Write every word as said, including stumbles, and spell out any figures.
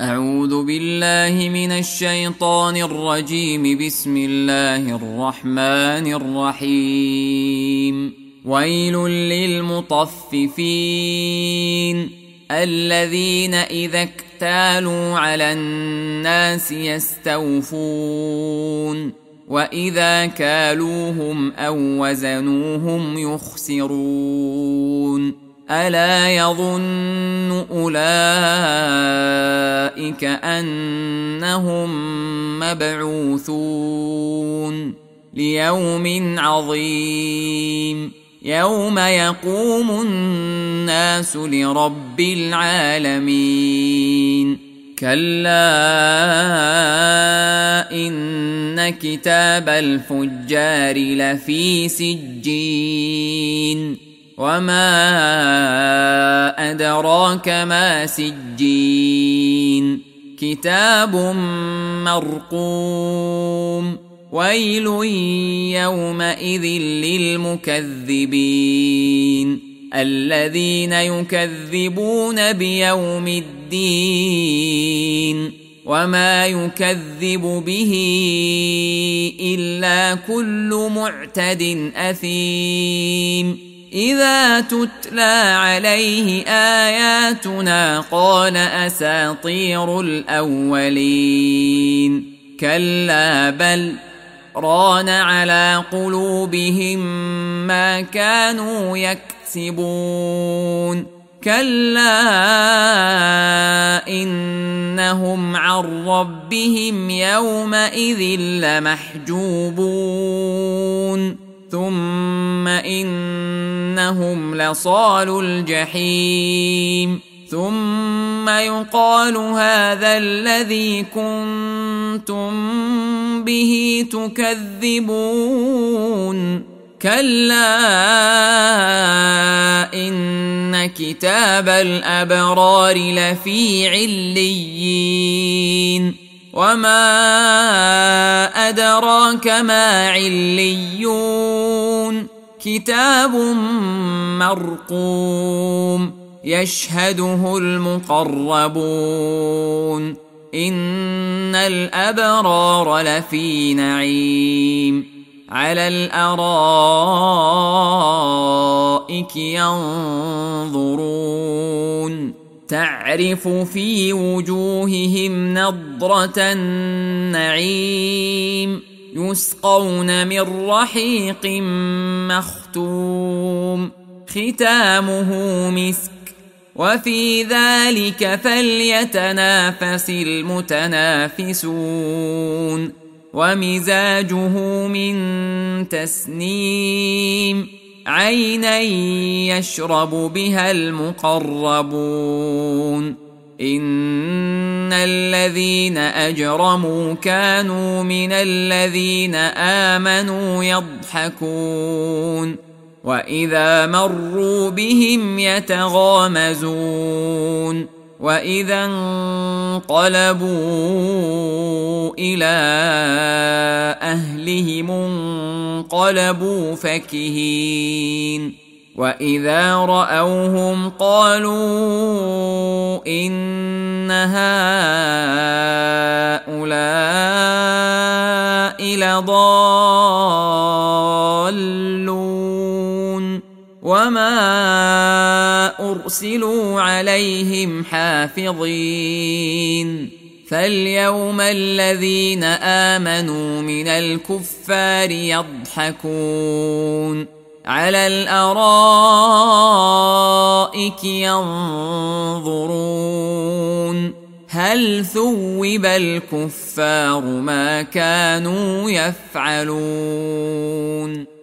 أعوذ بالله من الشيطان الرجيم. بسم الله الرحمن الرحيم. ويل للمطففين الذين إذا اكتالوا على الناس يستوفون وإذا كالوهم أو وزنوهم يخسرون. ألا يظن أولئك أنهم مبعوثون ليوم عظيم يوم يقوم الناس لرب العالمين. كلا إن كتاب الفجار لفي سجين وما أدراك ما سجين كتاب مرقوم. ويل يومئذ للمكذبين الذين يكذبون بيوم الدين وما يكذب به إلا كل معتد أثيم. إذا تتلى عليه آياتنا قال أساطير الأولين. كلا بل ران على قلوبهم ما كانوا يكسبون. كلا إنهم عن ربهم يومئذ لمحجوبون. ثم إنهم لصالو الجحيم. ثم يقال هذا الذي كنتم به تكذبون. كلا إن كتاب الأبرار لفي عليين وما أدراك ما عليون كتاب مرقوم يشهده المقربون. إن الأبرار لفي نعيم على الأرائك ينظرون تعرف في وجوههم نضرة النعيم يسقون من رحيق مختوم ختامه مسك وفي ذلك فليتنافس المتنافسون. ومزاجه من تسنيم عينا يشرب بها المقربون. إن الذين أجرموا كانوا من الذين آمنوا يضحكون وإذا مروا بهم يتغامزون. وإذا انقلبوا إلى أهلهم انقلبوا فكهين. وإذا رأوهم قالوا إن هؤلاء لضالون وما أرسلوا عليهم حافظين. فاليوم الذين آمنوا من الكفار يضحكون على الأرائك ينظرون هل ثوب الكفار ما كانوا يفعلون.